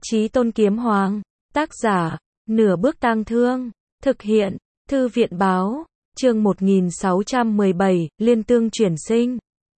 Chí Tôn Kiếm Hoàng, tác giả, Nửa Bước Tang Thương, thực hiện, Thư viện báo, chương 1617, Liên Tương chuyển sinh.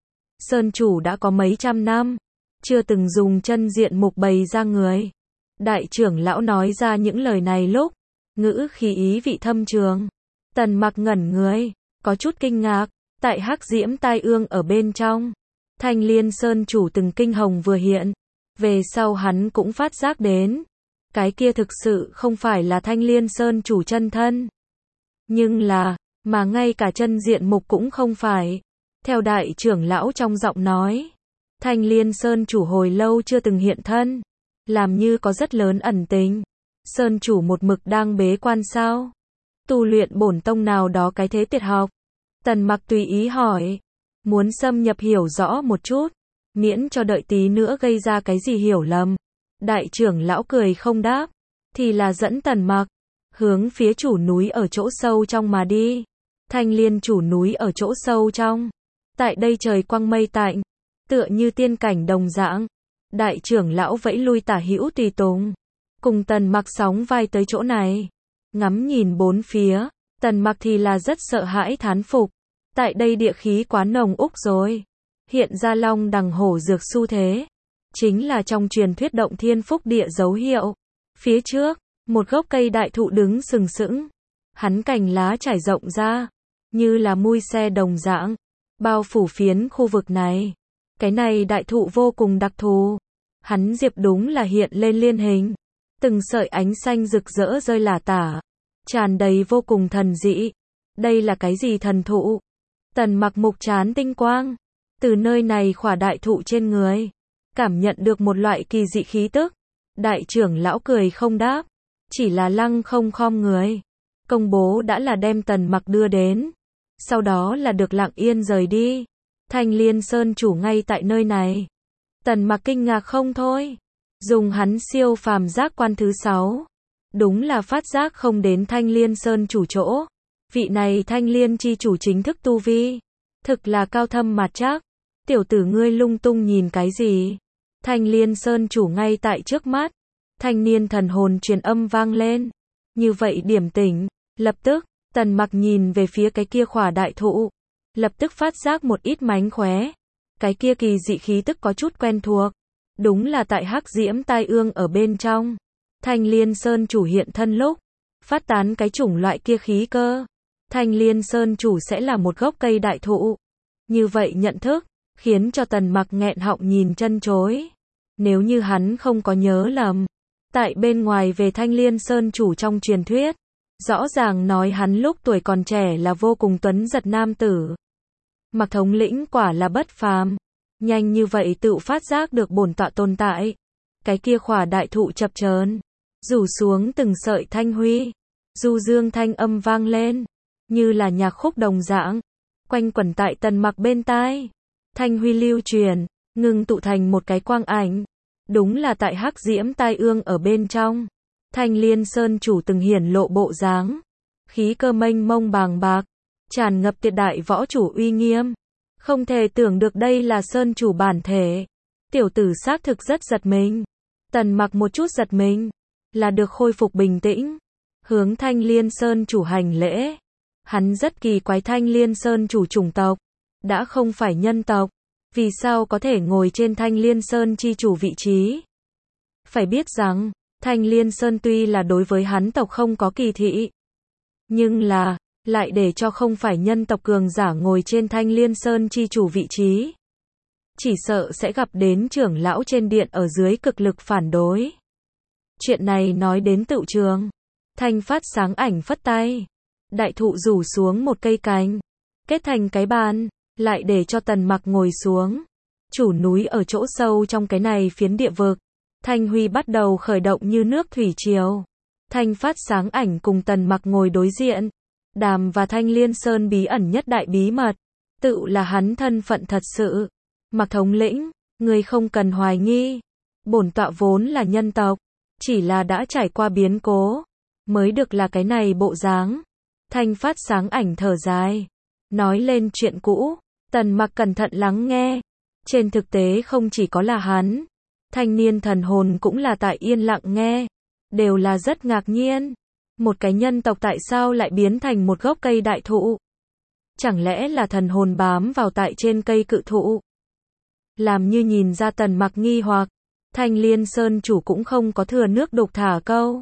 Sơn chủ đã có mấy trăm năm, chưa từng dùng chân diện mục bày ra người. Đại trưởng lão nói ra những lời này lúc, ngữ khí ý vị thâm trường. Tần Mặc ngẩn người, có chút kinh ngạc, tại hắc diễm tai ương ở bên trong. Thanh Liên Sơn chủ từng kinh hồng vừa hiện, về sau hắn cũng phát giác đến. Cái kia thực sự không phải là Thanh Liên Sơn chủ chân thân. Nhưng là, mà ngay cả chân diện mục cũng không phải. Theo đại trưởng lão trong giọng nói, Thanh Liên Sơn chủ hồi lâu chưa từng hiện thân, làm như có rất lớn ẩn tình. Sơn chủ một mực đang bế quan sao? Tu luyện bổn tông nào đó cái thế tuyệt học? Tần Mặc tùy ý hỏi, muốn xâm nhập hiểu rõ một chút, miễn cho đợi tí nữa gây ra cái gì hiểu lầm. Đại trưởng lão cười không đáp, thì là dẫn Tần Mặc hướng phía chủ núi ở chỗ sâu trong mà đi. Thanh Liên chủ núi ở chỗ sâu trong, tại đây trời quang mây tạnh, tựa như tiên cảnh đồng dạng. Đại trưởng lão vẫy lui tả hữu tùy tùng, cùng Tần Mặc sóng vai tới chỗ này, ngắm nhìn bốn phía. Tần Mặc thì là rất sợ hãi thán phục, tại đây địa khí quá nồng úc rồi, hiện ra long đằng hổ dược xu thế, chính là trong truyền thuyết động thiên phúc địa dấu hiệu. Phía trước, một gốc cây đại thụ đứng sừng sững, hắn cành lá trải rộng ra, như là mui xe đồng dạng, bao phủ phiến khu vực này. Cái này đại thụ vô cùng đặc thù, hắn diệp đúng là hiện lên liên hình, từng sợi ánh xanh rực rỡ rơi lả tả, tràn đầy vô cùng thần dị. Đây là cái gì thần thụ? Tần Mặc mục chán tinh quang, từ nơi này khỏa đại thụ trên người, cảm nhận được một loại kỳ dị khí tức. Đại trưởng lão cười không đáp, chỉ là lăng không khom người, công bố đã là đem Tần Mặc đưa đến, sau đó là được lặng yên rời đi. Thanh Liên Sơn chủ ngay tại nơi này. Tần Mặc kinh ngạc không thôi, dùng hắn siêu phàm giác quan thứ 6, đúng là phát giác không đến Thanh Liên Sơn chủ chỗ. Vị này Thanh Liên chi chủ chính thức tu vi, thực là cao thâm mặt chắc. Tiểu tử ngươi lung tung nhìn cái gì? Thanh Liên Sơn chủ ngay tại trước mắt. Thanh niên thần hồn truyền âm vang lên, như vậy điểm tỉnh. Lập tức, Tần Mặc nhìn về phía cái kia khỏa đại thụ, lập tức phát giác một ít mánh khóe. Cái kia kỳ dị khí tức có chút quen thuộc, đúng là tại hắc diễm tai ương ở bên trong. Thanh Liên Sơn chủ hiện thân lúc, phát tán cái chủng loại kia khí cơ. Thanh Liên Sơn chủ sẽ là một gốc cây đại thụ. Như vậy nhận thức, khiến cho Tần Mặc nghẹn họng nhìn chân chối. Nếu như hắn không có nhớ lầm, tại bên ngoài về Thanh Liên Sơn chủ trong truyền thuyết, rõ ràng nói hắn lúc tuổi còn trẻ là vô cùng tuấn giật nam tử. Mặc thống lĩnh quả là bất phàm, nhanh như vậy tự phát giác được bổn tọa tồn tại. Cái kia khỏa đại thụ chập chờn, rủ xuống từng sợi thanh huy, du dương thanh âm vang lên, như là nhạc khúc đồng dạng, quanh quẩn tại Tần Mặc bên tai. Thanh huy lưu truyền, ngưng tụ thành một cái quang ảnh, đúng là tại hắc diễm tai ương ở bên trong. Thanh Liên Sơn chủ từng hiển lộ bộ dáng, khí cơ mênh mông bàng bạc, tràn ngập tuyệt đại võ chủ uy nghiêm. Không thể tưởng được đây là Sơn chủ bản thể. Tiểu tử xác thực rất giật mình. Tần Mặc một chút giật mình, là được khôi phục bình tĩnh, hướng Thanh Liên Sơn chủ hành lễ. Hắn rất kỳ quái Thanh Liên Sơn chủ chủng tộc, đã không phải nhân tộc, vì sao có thể ngồi trên Thanh Liên Sơn chi chủ vị trí? Phải biết rằng, Thanh Liên Sơn tuy là đối với hắn tộc không có kỳ thị, nhưng là, lại để cho không phải nhân tộc cường giả ngồi trên Thanh Liên Sơn chi chủ vị trí. Chỉ sợ sẽ gặp đến trưởng lão trên điện ở dưới cực lực phản đối. Chuyện này nói đến tựu trường. Thanh phát sáng ảnh phất tay, đại thụ rủ xuống một cây cành, kết thành cái bàn, lại để cho Tần Mặc ngồi xuống. Chủ núi ở chỗ sâu trong cái này phiến địa vực, thanh huy bắt đầu khởi động như nước thủy triều. Thanh phát sáng ảnh cùng Tần Mặc ngồi đối diện, đàm và Thanh Liên Sơn bí ẩn nhất đại bí mật, tự là hắn thân phận thật sự. Mặc thống lĩnh, người không cần hoài nghi, bổn tọa vốn là nhân tộc, chỉ là đã trải qua biến cố, mới được là cái này bộ dáng. Thanh phát sáng ảnh thở dài, nói lên chuyện cũ. Tần Mặc cẩn thận lắng nghe. Trên thực tế không chỉ có là hắn, Thanh niên thần hồn cũng là tại yên lặng nghe, đều là rất ngạc nhiên. Một cái nhân tộc tại sao lại biến thành một gốc cây đại thụ? Chẳng lẽ là thần hồn bám vào tại trên cây cự thụ? Làm như nhìn ra Tần Mặc nghi hoặc, Thanh Liên Sơn chủ cũng không có thừa nước đục thả câu.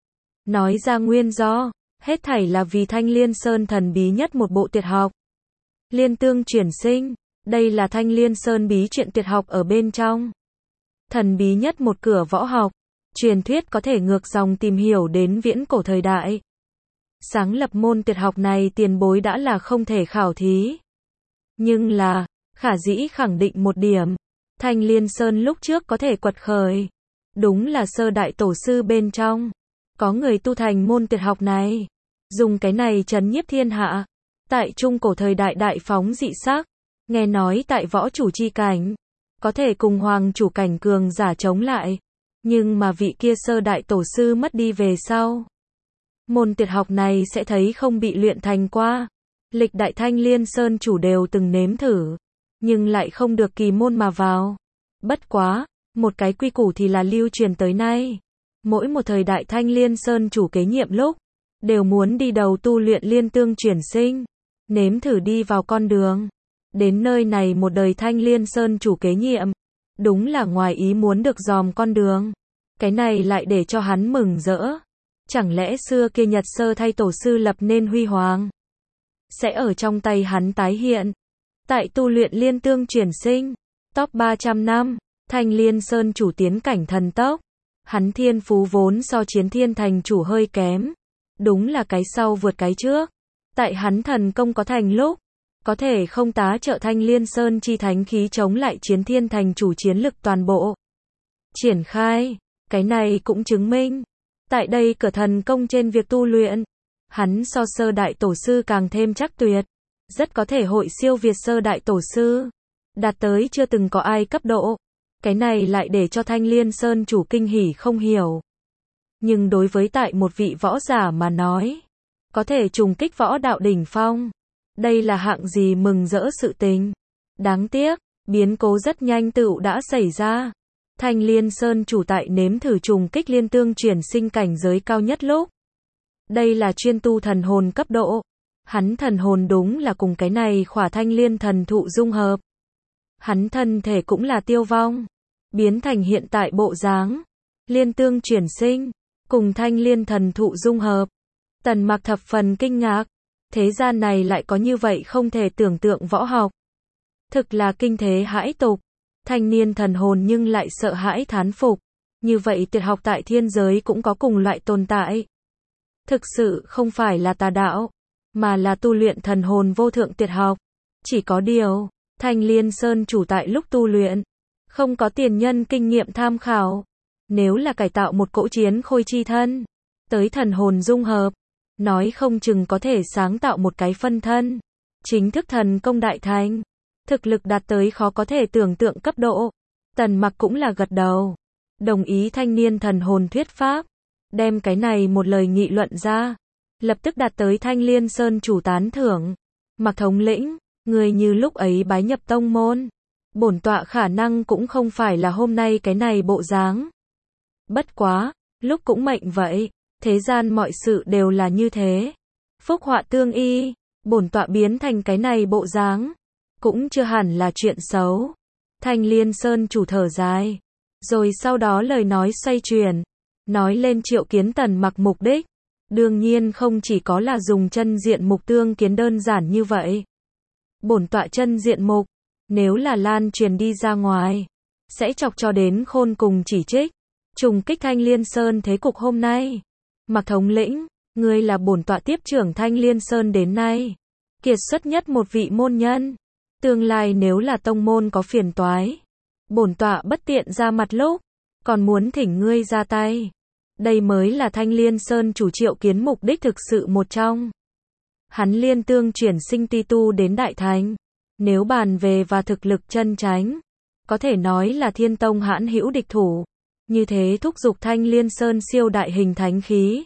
Nói ra nguyên do, hết thảy là vì Thanh Liên Sơn thần bí nhất một bộ tuyệt học. Liên tương chuyển sinh, đây là Thanh Liên Sơn bí truyện tuyệt học ở bên trong. Thần bí nhất một cửa võ học, truyền thuyết có thể ngược dòng tìm hiểu đến viễn cổ thời đại. Sáng lập môn tuyệt học này tiền bối đã là không thể khảo thí. Nhưng là, khả dĩ khẳng định một điểm, Thanh Liên Sơn lúc trước có thể quật khởi. Đúng là sơ đại tổ sư bên trong. Có người tu thành môn tuyệt học này. Dùng cái này trấn nhiếp thiên hạ. Tại trung cổ thời đại đại phóng dị sắc. Nghe nói tại võ chủ chi cảnh. Có thể cùng hoàng chủ cảnh cường giả chống lại. Nhưng mà vị kia sơ đại tổ sư mất đi về sau. Môn tuyệt học này sẽ thấy không bị luyện thành qua. Lịch đại Thanh Liên Sơn chủ đều từng nếm thử. Nhưng lại không được kỳ môn mà vào. Bất quá, một cái quy củ thì là lưu truyền tới nay. Mỗi một thời đại Thanh Liên Sơn chủ kế nhiệm lúc, đều muốn đi đầu tu luyện liên tương chuyển sinh. Nếm thử đi vào con đường. Đến nơi này một đời Thanh Liên Sơn chủ kế nhiệm. Đúng là ngoài ý muốn được dòm con đường. Cái này lại để cho hắn mừng rỡ. Chẳng lẽ xưa kia Nhật Sơ thay tổ sư lập nên huy hoàng, sẽ ở trong tay hắn tái hiện. Tại tu luyện liên tương chuyển sinh, top 300 năm, Thanh Liên Sơn chủ tiến cảnh thần tốc. Hắn thiên phú vốn so Chiến Thiên thành chủ hơi kém. Đúng là cái sau vượt cái trước. Tại hắn thần công có thành lúc, có thể không tá trợ Thanh Liên Sơn chi thánh khí chống lại Chiến Thiên thành chủ chiến lực toàn bộ triển khai. Cái này cũng chứng minh, tại đây cửa thần công trên việc tu luyện, hắn so sơ đại tổ sư càng thêm chắc tuyệt. Rất có thể hội siêu việt sơ đại tổ sư. Đạt tới chưa từng có ai cấp độ. Cái này lại để cho Thanh Liên Sơn chủ kinh hỉ không hiểu. Nhưng đối với tại một vị võ giả mà nói, có thể trùng kích võ đạo đỉnh phong. Đây là hạng gì mừng rỡ sự tình. Đáng tiếc, biến cố rất nhanh tựu đã xảy ra. Thanh Liên Sơn chủ tại nếm thử trùng kích liên tương chuyển sinh cảnh giới cao nhất lúc. Đây là chuyên tu thần hồn cấp độ. Hắn thần hồn đúng là cùng cái này khỏa thanh liên thần thụ dung hợp. Hắn thân thể cũng là tiêu vong. Biến thành hiện tại bộ dáng. Liên tương chuyển sinh. Cùng thanh liên thần thụ dung hợp. Tần Mặc thập phần kinh ngạc. Thế gian này lại có như vậy không thể tưởng tượng võ học. Thực là kinh thế hãi tục. Thanh niên thần hồn nhưng lại sợ hãi thán phục. Như vậy tuyệt học tại thiên giới cũng có cùng loại tồn tại. Thực sự không phải là tà đạo, mà là tu luyện thần hồn vô thượng tuyệt học. Chỉ có điều, Thanh Liên Sơn chủ tại lúc tu luyện, không có tiền nhân kinh nghiệm tham khảo. Nếu là cải tạo một cỗ chiến khôi chi thân, tới thần hồn dung hợp, nói không chừng có thể sáng tạo một cái phân thân. Chính thức thần công đại thành. Thực lực đạt tới khó có thể tưởng tượng cấp độ. Tần Mặc cũng là gật đầu. Đồng ý thanh niên thần hồn thuyết pháp. Đem cái này một lời nghị luận ra. Lập tức đạt tới Thanh Liên Sơn chủ tán thưởng. Mặc thống lĩnh, người như lúc ấy bái nhập tông môn. Bổn tọa khả năng cũng không phải là hôm nay cái này bộ dáng. Bất quá, lúc cũng mệnh vậy. Thế gian mọi sự đều là như thế. Phúc họa tương y. Bổn tọa biến thành cái này bộ dáng. Cũng chưa hẳn là chuyện xấu. Thanh Liên Sơn chủ thở dài. Rồi sau đó lời nói xoay chuyển. Nói lên triệu kiến Tần Mặc mục đích. Đương nhiên không chỉ có là dùng chân diện mục tương kiến đơn giản như vậy. Bổn tọa chân diện mục, nếu là lan truyền đi ra ngoài, sẽ chọc cho đến khôn cùng chỉ trích. Trùng kích Thanh Liên Sơn thế cục hôm nay. Mặc thống lĩnh, ngươi là bổn tọa tiếp trưởng Thanh Liên Sơn đến nay. Kiệt xuất nhất một vị môn nhân. Tương lai nếu là tông môn có phiền toái, bổn tọa bất tiện ra mặt lúc, còn muốn thỉnh ngươi ra tay. Đây mới là Thanh Liên Sơn chủ triệu kiến mục đích thực sự một trong. Hắn liên tương chuyển sinh ti tu đến đại thành. Nếu bàn về và thực lực chân chánh, có thể nói là thiên tông hãn hữu địch thủ. Như thế thúc giục Thanh Liên Sơn siêu đại hình thánh khí.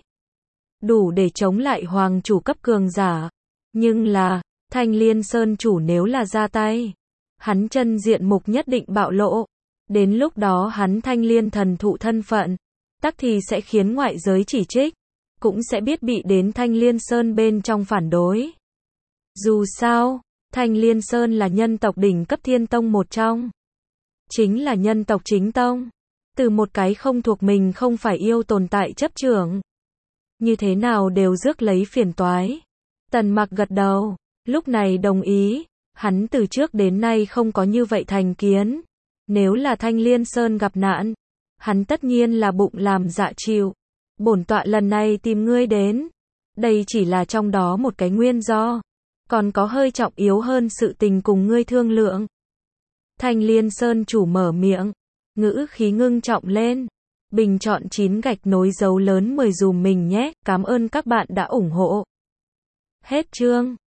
Đủ để chống lại hoàng chủ cấp cường giả. Nhưng là, Thanh Liên Sơn chủ nếu là ra tay, hắn chân diện mục nhất định bạo lộ. Đến lúc đó hắn Thanh Liên thần thụ thân phận, tắc thì sẽ khiến ngoại giới chỉ trích, cũng sẽ biết bị đến Thanh Liên Sơn bên trong phản đối. Dù sao, Thanh Liên Sơn là nhân tộc đỉnh cấp thiên tông một trong. Chính là nhân tộc chính tông. Từ một cái không thuộc mình không phải yêu tồn tại chấp trưởng. Như thế nào đều rước lấy phiền toái. Tần Mặc gật đầu, lúc này đồng ý, hắn từ trước đến nay không có như vậy thành kiến. Nếu là Thanh Liên Sơn gặp nạn, hắn tất nhiên là bụng làm dạ chịu. Bổn tọa lần này tìm ngươi đến, đây chỉ là trong đó một cái nguyên do, còn có hơi trọng yếu hơn sự tình cùng ngươi thương lượng. Thanh Liên Sơn chủ mở miệng, ngữ khí ngưng trọng lên. Bình chọn 9 gạch nối dấu lớn 10 dùm mình nhé, cảm ơn các bạn đã ủng hộ. Hết chương.